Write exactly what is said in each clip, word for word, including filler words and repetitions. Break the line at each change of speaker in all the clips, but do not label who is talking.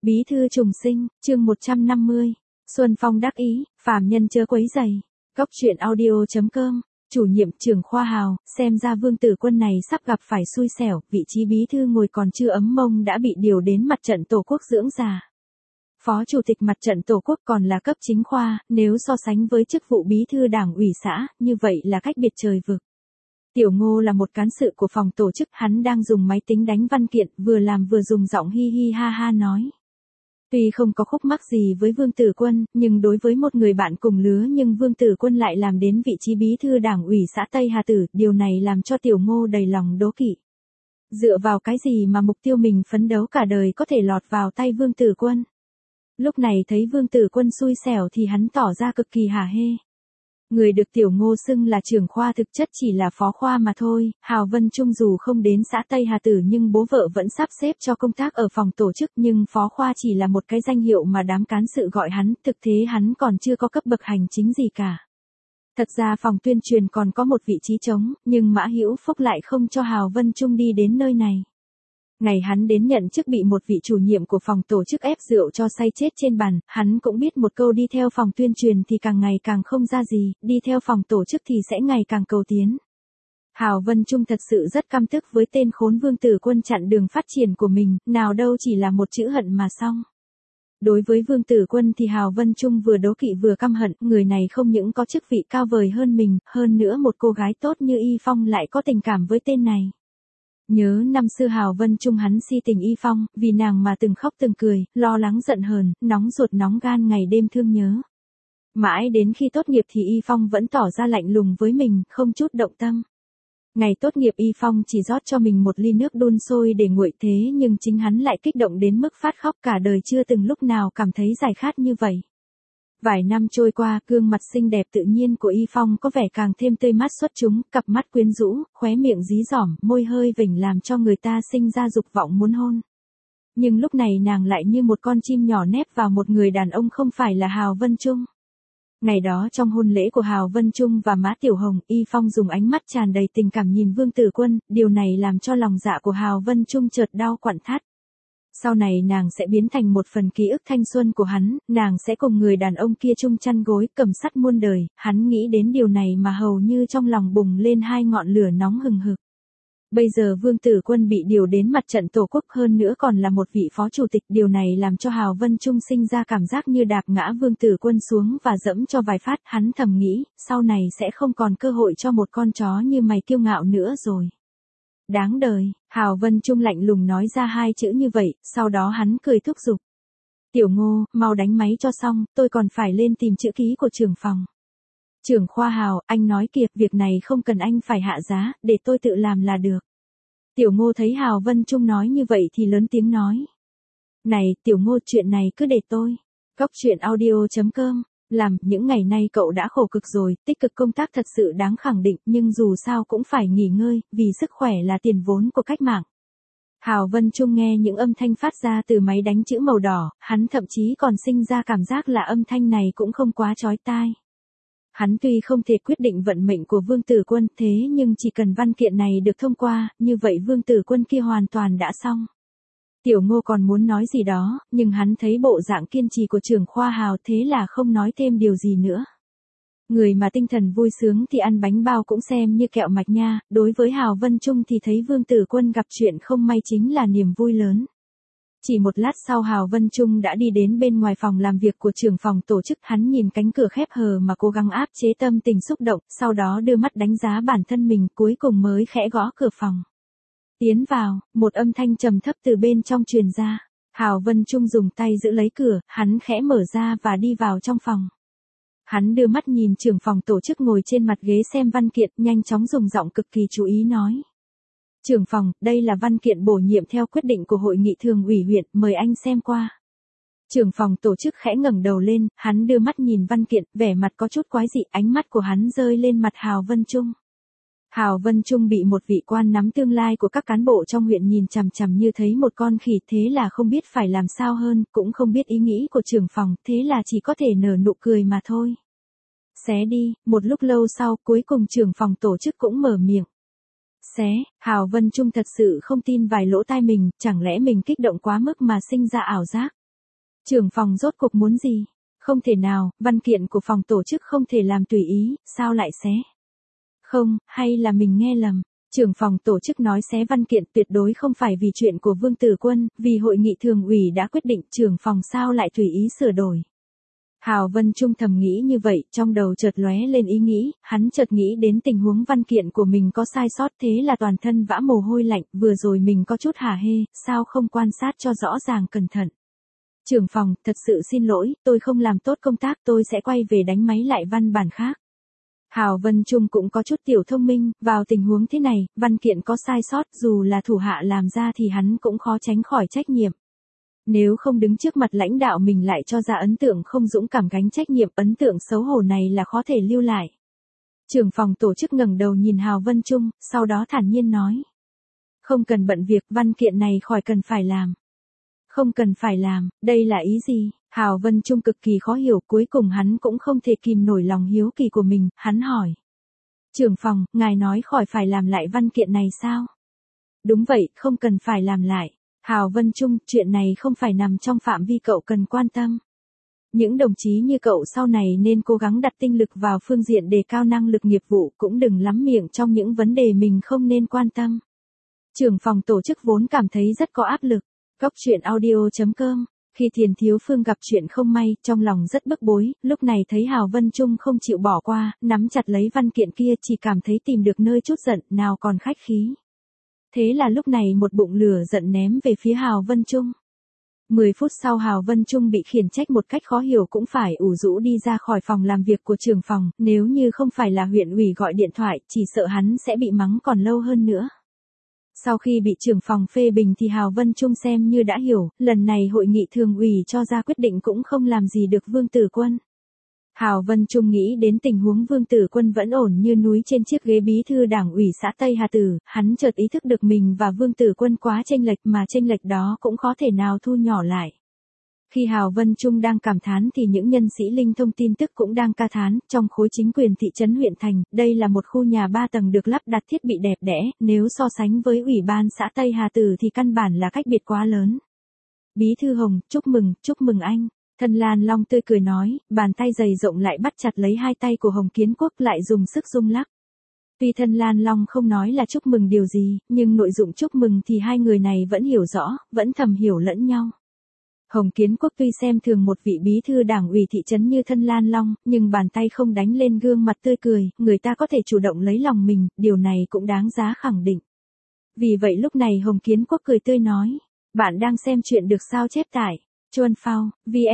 Bí thư trùng sinh, chương một trăm năm mươi. Xuân Phong đắc ý, phàm nhân chớ quấy rầy. Góc truyện audio chấm com. Chủ nhiệm trưởng khoa Hào, xem ra Vương Tử Quân này sắp gặp phải xui xẻo, vị trí bí thư ngồi còn chưa ấm mông đã bị điều đến mặt trận Tổ quốc dưỡng già. Phó chủ tịch mặt trận Tổ quốc còn là cấp chính khoa, nếu so sánh với chức vụ bí thư đảng ủy xã, như vậy là cách biệt trời vực. Tiểu Ngô là một cán sự của phòng tổ chức, hắn đang dùng máy tính đánh văn kiện, vừa làm vừa dùng giọng hi hi ha ha nói. Tuy không có khúc mắc gì với Vương Tử Quân, nhưng đối với một người bạn cùng lứa nhưng Vương Tử Quân lại làm đến vị trí bí thư đảng ủy xã Tây Hà Tử, điều này làm cho Tiểu Ngô đầy lòng đố kỵ. Dựa vào cái gì mà mục tiêu mình phấn đấu cả đời có thể lọt vào tay Vương Tử Quân? Lúc này thấy Vương Tử Quân xui xẻo thì hắn tỏ ra cực kỳ hả hê. Người được Tiểu Ngô xưng là trưởng khoa thực chất chỉ là phó khoa mà thôi, Hào Vân Trung dù không đến xã Tây Hà Tử nhưng bố vợ vẫn sắp xếp cho công tác ở phòng tổ chức, nhưng phó khoa chỉ là một cái danh hiệu mà đám cán sự gọi hắn, thực tế hắn còn chưa có cấp bậc hành chính gì cả. Thật ra phòng tuyên truyền còn có một vị trí trống, nhưng Mã Hữu Phúc lại không cho Hào Vân Trung đi đến nơi này. Ngày hắn đến nhận chức bị một vị chủ nhiệm của phòng tổ chức ép rượu cho say chết trên bàn, hắn cũng biết một câu đi theo phòng tuyên truyền thì càng ngày càng không ra gì, đi theo phòng tổ chức thì sẽ ngày càng cầu tiến. Hào Vân Trung thật sự rất căm tức với tên khốn Vương Tử Quân chặn đường phát triển của mình, nào đâu chỉ là một chữ hận mà xong. Đối với Vương Tử Quân thì Hào Vân Trung vừa đố kỵ vừa căm hận, người này không những có chức vị cao vời hơn mình, hơn nữa một cô gái tốt như Y Phong lại có tình cảm với tên này. Nhớ năm xưa Hào Vân Trung hắn si tình Y Phong, vì nàng mà từng khóc từng cười, lo lắng giận hờn, nóng ruột nóng gan ngày đêm thương nhớ. Mãi đến khi tốt nghiệp thì Y Phong vẫn tỏ ra lạnh lùng với mình, không chút động tâm. Ngày tốt nghiệp Y Phong chỉ rót cho mình một ly nước đun sôi để nguội, thế nhưng chính hắn lại kích động đến mức phát khóc, cả đời chưa từng lúc nào cảm thấy giải khát như vậy. Vài năm trôi qua, gương mặt xinh đẹp tự nhiên của Y Phong có vẻ càng thêm tươi mát xuất chúng, cặp mắt quyến rũ, khóe miệng dí dỏm, môi hơi vểnh làm cho người ta sinh ra dục vọng muốn hôn. Nhưng lúc này nàng lại như một con chim nhỏ nép vào một người đàn ông không phải là Hào Vân Trung. Ngày đó trong hôn lễ của Hào Vân Trung và Mã Tiểu Hồng, Y Phong dùng ánh mắt tràn đầy tình cảm nhìn Vương Tử Quân, điều này làm cho lòng dạ của Hào Vân Trung chợt đau quặn thắt. Sau này nàng sẽ biến thành một phần ký ức thanh xuân của hắn, nàng sẽ cùng người đàn ông kia chung chăn gối, cầm sắt muôn đời, hắn nghĩ đến điều này mà hầu như trong lòng bùng lên hai ngọn lửa nóng hừng hực. Bây giờ Vương Tử Quân bị điều đến mặt trận Tổ quốc, hơn nữa còn là một vị phó chủ tịch, điều này làm cho Hào Vân Trung sinh ra cảm giác như đạp ngã Vương Tử Quân xuống và dẫm cho vài phát, hắn thầm nghĩ, sau này sẽ không còn cơ hội cho một con chó như mày kiêu ngạo nữa rồi. Đáng đời, Hào Vân Trung lạnh lùng nói ra hai chữ như vậy, sau đó hắn cười thúc giục. Tiểu Ngô, mau đánh máy cho xong, tôi còn phải lên tìm chữ ký của trưởng phòng. Trưởng khoa Hào, anh nói kìa, việc này không cần anh phải hạ giá, để tôi tự làm là được. Tiểu Ngô thấy Hào Vân Trung nói như vậy thì lớn tiếng nói. Này, Tiểu Ngô, chuyện này cứ để tôi. Góc truyện audio chấm com. Làm, những ngày nay cậu đã khổ cực rồi, tích cực công tác thật sự đáng khẳng định, nhưng dù sao cũng phải nghỉ ngơi, vì sức khỏe là tiền vốn của cách mạng. Hào Vân Trung nghe những âm thanh phát ra từ máy đánh chữ màu đỏ, hắn thậm chí còn sinh ra cảm giác là âm thanh này cũng không quá chói tai. Hắn tuy không thể quyết định vận mệnh của Vương Tử Quân, thế nhưng chỉ cần văn kiện này được thông qua, như vậy Vương Tử Quân kia hoàn toàn đã xong. Tiểu Ngô còn muốn nói gì đó, nhưng hắn thấy bộ dạng kiên trì của trưởng khoa Hào, thế là không nói thêm điều gì nữa. Người mà tinh thần vui sướng thì ăn bánh bao cũng xem như kẹo mạch nha, đối với Hào Vân Trung thì thấy Vương Tử Quân gặp chuyện không may chính là niềm vui lớn. Chỉ một lát sau Hào Vân Trung đã đi đến bên ngoài phòng làm việc của trưởng phòng tổ chức, hắn nhìn cánh cửa khép hờ mà cố gắng áp chế tâm tình xúc động, sau đó đưa mắt đánh giá bản thân mình, cuối cùng mới khẽ gõ cửa phòng. Tiến vào, một âm thanh trầm thấp từ bên trong truyền ra. Hào Vân Trung dùng tay giữ lấy cửa, hắn khẽ mở ra và đi vào trong phòng. Hắn đưa mắt nhìn trưởng phòng tổ chức ngồi trên mặt ghế xem văn kiện, nhanh chóng dùng giọng cực kỳ chú ý nói. Trưởng phòng, đây là văn kiện bổ nhiệm theo quyết định của hội nghị thường ủy huyện, mời anh xem qua. Trưởng phòng tổ chức khẽ ngẩng đầu lên, hắn đưa mắt nhìn văn kiện, vẻ mặt có chút quái dị, ánh mắt của hắn rơi lên mặt Hào Vân Trung. Hào Vân Trung bị một vị quan nắm tương lai của các cán bộ trong huyện nhìn chằm chằm như thấy một con khỉ, thế là không biết phải làm sao hơn, cũng không biết ý nghĩ của trưởng phòng, thế là chỉ có thể nở nụ cười mà thôi. Xé đi, một lúc lâu sau, cuối cùng trưởng phòng tổ chức cũng mở miệng. Xé, Hào Vân Trung thật sự không tin vài lỗ tai mình, chẳng lẽ mình kích động quá mức mà sinh ra ảo giác. Trưởng phòng rốt cuộc muốn gì? Không thể nào, văn kiện của phòng tổ chức không thể làm tùy ý, sao lại xé? Không, hay là mình nghe lầm? Trưởng phòng tổ chức nói xé văn kiện tuyệt đối không phải vì chuyện của Vương Tử Quân, vì hội nghị thường ủy đã quyết định trưởng phòng sao lại tùy ý sửa đổi. Hào Vân Trung thầm nghĩ như vậy, trong đầu chợt lóe lên ý nghĩ, hắn chợt nghĩ đến tình huống văn kiện của mình có sai sót thế là toàn thân vã mồ hôi lạnh, vừa rồi mình có chút hả hê, sao không quan sát cho rõ ràng cẩn thận. Trưởng phòng, thật sự xin lỗi, tôi không làm tốt công tác, tôi sẽ quay về đánh máy lại văn bản khác. Hào Vân Trung cũng có chút tiểu thông minh, vào tình huống thế này, văn kiện có sai sót, dù là thủ hạ làm ra thì hắn cũng khó tránh khỏi trách nhiệm. Nếu không đứng trước mặt lãnh đạo mình lại cho ra ấn tượng không dũng cảm gánh trách nhiệm, ấn tượng xấu hổ này là khó thể lưu lại. Trưởng phòng tổ chức ngẩng đầu nhìn Hào Vân Trung, sau đó thản nhiên nói. Không cần bận việc, văn kiện này khỏi cần phải làm. Không cần phải làm, đây là ý gì? Hào Vân Trung cực kỳ khó hiểu, cuối cùng hắn cũng không thể kìm nổi lòng hiếu kỳ của mình, hắn hỏi. Trưởng phòng, ngài nói khỏi phải làm lại văn kiện này sao? Đúng vậy, không cần phải làm lại. Hào Vân Trung, chuyện này không phải nằm trong phạm vi cậu cần quan tâm. Những đồng chí như cậu sau này nên cố gắng đặt tinh lực vào phương diện đề cao năng lực nghiệp vụ, cũng đừng lắm miệng trong những vấn đề mình không nên quan tâm. Trưởng phòng tổ chức vốn cảm thấy rất có áp lực. Góc truyện audio chấm com. Khi Thiền Thiếu Phương gặp chuyện không may, trong lòng rất bức bối, lúc này thấy Hào Vân Trung không chịu bỏ qua, nắm chặt lấy văn kiện kia chỉ cảm thấy tìm được nơi chút giận, nào còn khách khí. Thế là lúc này một bụng lửa giận ném về phía Hào Vân Trung. Mười phút sau Hào Vân Trung bị khiển trách một cách khó hiểu cũng phải ủ rũ đi ra khỏi phòng làm việc của trưởng phòng, nếu như không phải là huyện ủy gọi điện thoại, chỉ sợ hắn sẽ bị mắng còn lâu hơn nữa. Sau khi bị trưởng phòng phê bình thì Hào Vân Trung xem như đã hiểu, lần này hội nghị thường ủy cho ra quyết định cũng không làm gì được Vương Tử Quân. Hào Vân Trung nghĩ đến tình huống Vương Tử Quân vẫn ổn như núi trên chiếc ghế bí thư đảng ủy xã Tây Hà Tử, hắn chợt ý thức được mình và Vương Tử Quân quá chênh lệch mà chênh lệch đó cũng khó thể nào thu nhỏ lại. Khi Hào Vân Trung đang cảm thán thì những nhân sĩ linh thông tin tức cũng đang ca thán, trong khối chính quyền thị trấn huyện thành, đây là một khu nhà ba tầng được lắp đặt thiết bị đẹp đẽ, nếu so sánh với ủy ban xã Tây Hà Tử thì căn bản là cách biệt quá lớn. Bí thư Hồng, chúc mừng, chúc mừng anh. Thân Lan Long tươi cười nói, bàn tay dày rộng lại bắt chặt lấy hai tay của Hồng Kiến Quốc lại dùng sức rung lắc. Tuy Thân Lan Long không nói là chúc mừng điều gì, nhưng nội dung chúc mừng thì hai người này vẫn hiểu rõ, vẫn thầm hiểu lẫn nhau. Hồng Kiến Quốc tuy xem thường một vị bí thư đảng ủy thị trấn như Thân Lan Long, nhưng bàn tay không đánh lên gương mặt tươi cười, người ta có thể chủ động lấy lòng mình, điều này cũng đáng giá khẳng định. Vì vậy lúc này Hồng Kiến Quốc cười tươi nói, bạn đang xem chuyện được sao chép tải. Chuan Phao,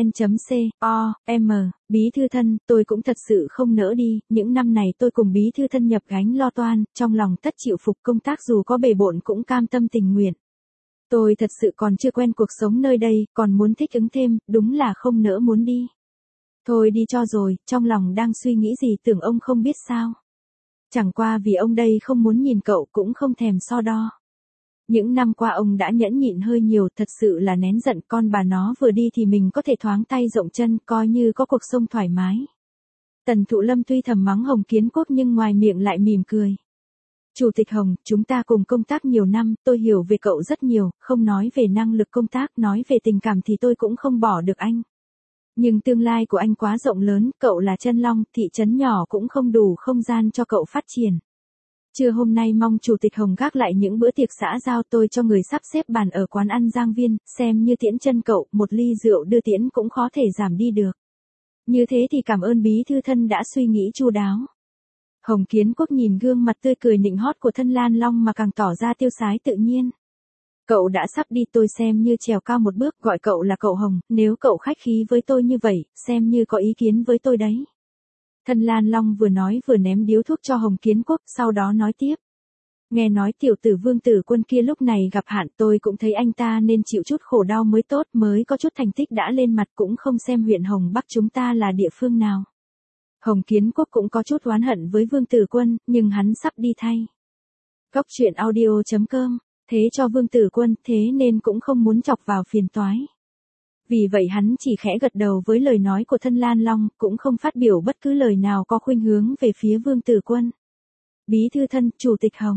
vn.co, m, bí thư Thân, tôi cũng thật sự không nỡ đi, những năm này tôi cùng bí thư Thân nhập gánh lo toan, trong lòng tất chịu phục công tác dù có bề bộn cũng cam tâm tình nguyện. Tôi thật sự còn chưa quen cuộc sống nơi đây, còn muốn thích ứng thêm, đúng là không nỡ muốn đi. Thôi đi cho rồi, trong lòng đang suy nghĩ gì tưởng ông không biết sao. Chẳng qua vì ông đây không muốn nhìn cậu cũng không thèm so đo. Những năm qua ông đã nhẫn nhịn hơi nhiều, thật sự là nén giận, con bà nó vừa đi thì mình có thể thoáng tay rộng chân, coi như có cuộc sống thoải mái. Tần Thụ Lâm tuy thầm mắng Hồng Kiến Quốc nhưng ngoài miệng lại mỉm cười. Chủ tịch Hồng, chúng ta cùng công tác nhiều năm, tôi hiểu về cậu rất nhiều, không nói về năng lực công tác, nói về tình cảm thì tôi cũng không bỏ được anh. Nhưng tương lai của anh quá rộng lớn, cậu là chân long, thị trấn nhỏ cũng không đủ không gian cho cậu phát triển. Trưa hôm nay mong Chủ tịch Hồng gác lại những bữa tiệc xã giao, tôi cho người sắp xếp bàn ở quán ăn Giang Viên, xem như tiễn chân cậu, một ly rượu đưa tiễn cũng khó thể giảm đi được. Như thế thì cảm ơn bí thư Thân đã suy nghĩ chu đáo. Hồng Kiến Quốc nhìn gương mặt tươi cười nịnh hót của Thân Lan Long mà càng tỏ ra tiêu sái tự nhiên. Cậu đã sắp đi, tôi xem như trèo cao một bước, gọi cậu là cậu Hồng, nếu cậu khách khí với tôi như vậy, xem như có ý kiến với tôi đấy. Thân Lan Long vừa nói vừa ném điếu thuốc cho Hồng Kiến Quốc, sau đó nói tiếp. Nghe nói tiểu tử Vương Tử Quân kia lúc này gặp hạn, tôi cũng thấy anh ta nên chịu chút khổ đau mới tốt, mới có chút thành tích đã lên mặt, cũng không xem huyện Hồng Bắc chúng ta là địa phương nào. Hồng Kiến Quốc cũng có chút oán hận với Vương Tử Quân, nhưng hắn sắp đi thay. Góc truyện audio chấm com, thế cho Vương Tử Quân, thế nên cũng không muốn chọc vào phiền toái. Vì vậy hắn chỉ khẽ gật đầu với lời nói của Thân Lan Long, cũng không phát biểu bất cứ lời nào có khuynh hướng về phía Vương Tử Quân. Bí thư Thân, Chủ tịch Hồng.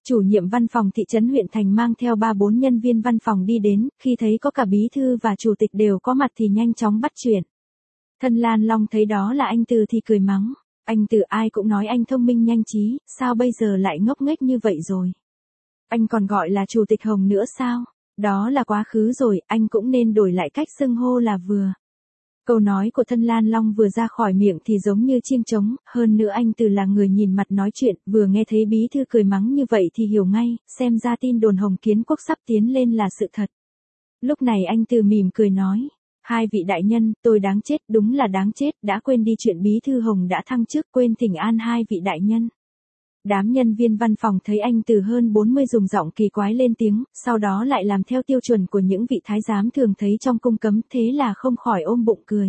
Chủ nhiệm văn phòng thị trấn huyện thành mang theo ba bốn nhân viên văn phòng đi đến, khi thấy có cả bí thư và chủ tịch đều có mặt thì nhanh chóng bắt chuyện. Thân Lan Long thấy đó là anh Từ thì cười mắng. Anh Từ ai cũng nói anh thông minh nhanh trí, sao bây giờ lại ngốc nghếch như vậy rồi? Anh còn gọi là chủ tịch Hồng nữa sao? Đó là quá khứ rồi, anh cũng nên đổi lại cách xưng hô là vừa. Câu nói của Thân Lan Long vừa ra khỏi miệng thì giống như chiêng trống, hơn nữa anh Từ là người nhìn mặt nói chuyện, vừa nghe thấy bí thư cười mắng như vậy thì hiểu ngay, xem ra tin đồn Hồng Kiến Quốc sắp tiến lên là sự thật. Lúc này anh Từ mỉm cười nói, hai vị đại nhân, tôi đáng chết, đúng là đáng chết, đã quên đi chuyện bí thư Hồng đã thăng chức, quên thỉnh an hai vị đại nhân. Đám nhân viên văn phòng thấy anh Từ hơn bốn mươi dùng giọng kỳ quái lên tiếng, sau đó lại làm theo tiêu chuẩn của những vị thái giám thường thấy trong cung cấm, thế là không khỏi ôm bụng cười.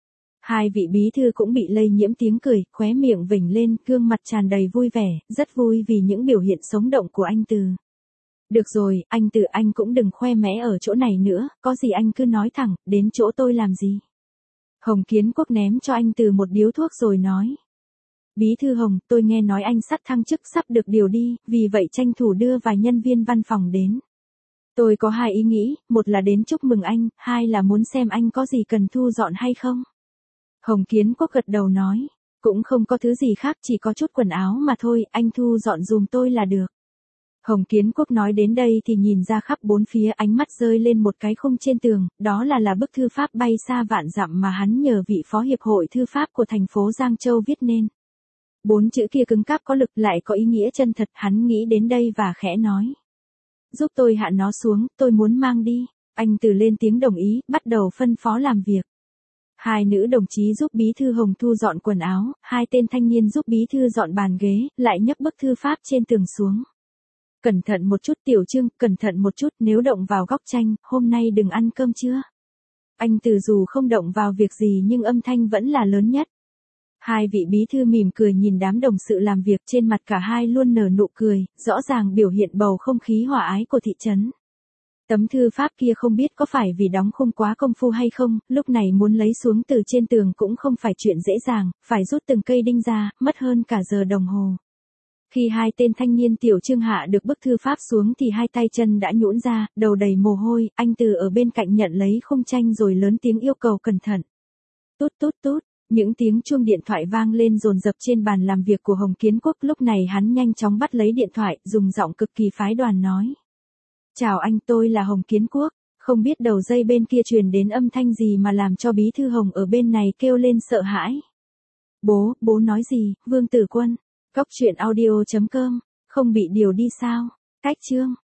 Hai vị bí thư cũng bị lây nhiễm tiếng cười, khóe miệng vểnh lên, gương mặt tràn đầy vui vẻ, rất vui vì những biểu hiện sống động của anh Từ. Được rồi, anh Từ anh cũng đừng khoe mẽ ở chỗ này nữa, có gì anh cứ nói thẳng, đến chỗ tôi làm gì. Hồng Kiến Quốc ném cho anh Từ một điếu thuốc rồi nói. Bí thư Hồng, tôi nghe nói anh sắp thăng chức sắp được điều đi, vì vậy tranh thủ đưa vài nhân viên văn phòng đến. Tôi có hai ý nghĩ, một là đến chúc mừng anh, hai là muốn xem anh có gì cần thu dọn hay không. Hồng Kiến Quốc gật đầu nói, cũng không có thứ gì khác, chỉ có chút quần áo mà thôi, anh thu dọn dùm tôi là được. Hồng Kiến Quốc nói đến đây thì nhìn ra khắp bốn phía, ánh mắt rơi lên một cái khung trên tường, đó là là bức thư pháp bay xa vạn dặm mà hắn nhờ vị phó hiệp hội thư pháp của thành phố Giang Châu viết nên. Bốn chữ kia cứng cáp có lực lại có ý nghĩa chân thật, hắn nghĩ đến đây và khẽ nói. Giúp tôi hạ nó xuống, tôi muốn mang đi. Anh Từ lên tiếng đồng ý, bắt đầu phân phó làm việc. Hai nữ đồng chí giúp bí thư Hồng thu dọn quần áo, hai tên thanh niên giúp bí thư dọn bàn ghế, lại nhấc bức thư pháp trên tường xuống. Cẩn thận một chút Tiểu Trương, cẩn thận một chút, nếu động vào góc tranh, hôm nay đừng ăn cơm trưa. Anh Từ dù không động vào việc gì nhưng âm thanh vẫn là lớn nhất. Hai vị bí thư mỉm cười nhìn đám đồng sự làm việc, trên mặt cả hai luôn nở nụ cười, rõ ràng biểu hiện bầu không khí hòa ái của thị trấn. Tấm thư pháp kia không biết có phải vì đóng khung quá công phu hay không, lúc này muốn lấy xuống từ trên tường cũng không phải chuyện dễ dàng, phải rút từng cây đinh ra, mất hơn cả giờ đồng hồ. Khi hai tên thanh niên Tiểu Trương hạ được bức thư pháp xuống thì hai tay chân đã nhũn ra, đầu đầy mồ hôi, anh Từ ở bên cạnh nhận lấy khung tranh rồi lớn tiếng yêu cầu cẩn thận. Tút tút tút. Những tiếng chuông điện thoại vang lên dồn dập trên bàn làm việc của Hồng Kiến Quốc, lúc này hắn nhanh chóng bắt lấy điện thoại, dùng giọng cực kỳ phái đoàn nói. Chào anh, tôi là Hồng Kiến Quốc, không biết đầu dây bên kia truyền đến âm thanh gì mà làm cho bí thư Hồng ở bên này kêu lên sợ hãi. Bố, bố nói gì, Vương Tử Quân, Cóc truyện audio chấm com, không bị điều đi sao, cách chương.